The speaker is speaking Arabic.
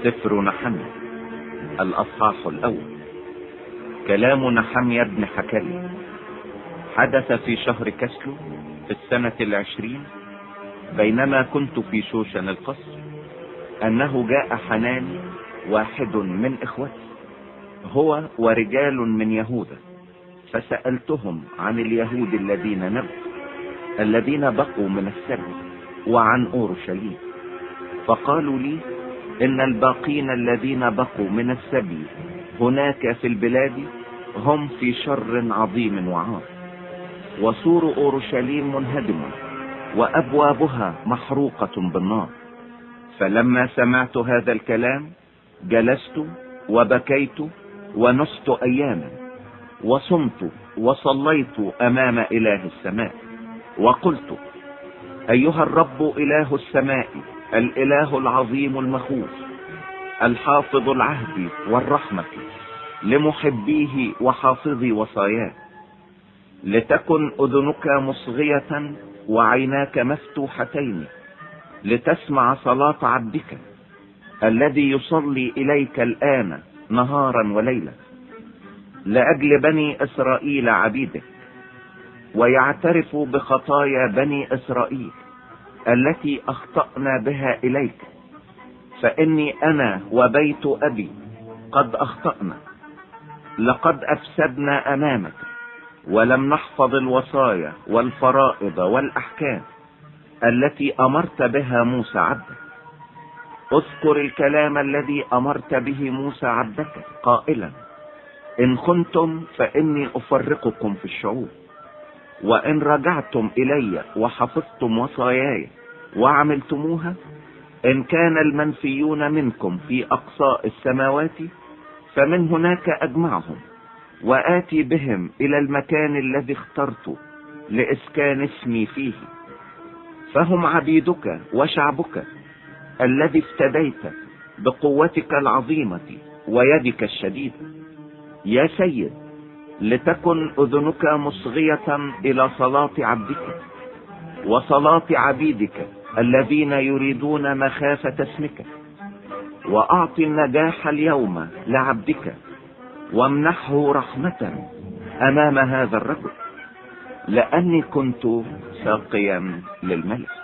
سفر نحميا الأصحاح الأول. كلام نحميا بن حكالي. حدث في شهر كسلو في السنة 20 بينما كنت في شوشن القصر أنه جاء حناني واحد من إخوتي هو ورجال من يهوذا، فسألتهم عن اليهود الذين نبوا الذين بقوا من السبي وعن أورشليم، فقالوا لي إن الباقين الذين بقوا من السبي هناك في البلاد هم في شر عظيم وعار، وسور أورشليم منهدم وأبوابها محروقة بالنار. فلما سمعت هذا الكلام جلست وبكيت ونست أياما وصمت وصليت أمام إله السماء وقلت: أيها الرب إله السماء، الإله العظيم المخوف، الحافظ العهد والرحمة لمحبيه وحافظي وصاياه، لتكن أذنك مصغية وعيناك مفتوحتين لتسمع صلاة عبدك الذي يصلي إليك الآن نهارا وليلا لأجل بني إسرائيل عبيدك، ويعترف بخطايا بني إسرائيل التي أخطأنا بها إليك، فإني أنا وبيت أبي قد أخطأنا، لقد أفسدنا أمامك ولم نحفظ الوصايا والفرائض والأحكام التي أمرت بها موسى عبدك. اذكر الكلام الذي أمرت به موسى عبدك قائلا: إن خنتم فإني أفرقكم في الشعوب، وإن رجعتم إلي وحفظتم وصاياي وعملتموها، إن كان المنفيون منكم في أقصاء السماوات فمن هناك أجمعهم وآتي بهم إلى المكان الذي اخترت لإسكان اسمي فيه، فهم عبيدك وشعبك الذي افتديت بقوتك العظيمة ويدك الشديدة. يا سيد، لتكن أذنك مصغية إلى صلاة عبدك وصلاة عبيدك الذين يريدون مخافة اسمك، وأعطي النجاح اليوم لعبدك وامنحه رحمة أمام هذا الرجل، لأني كنت ساقيا للملك.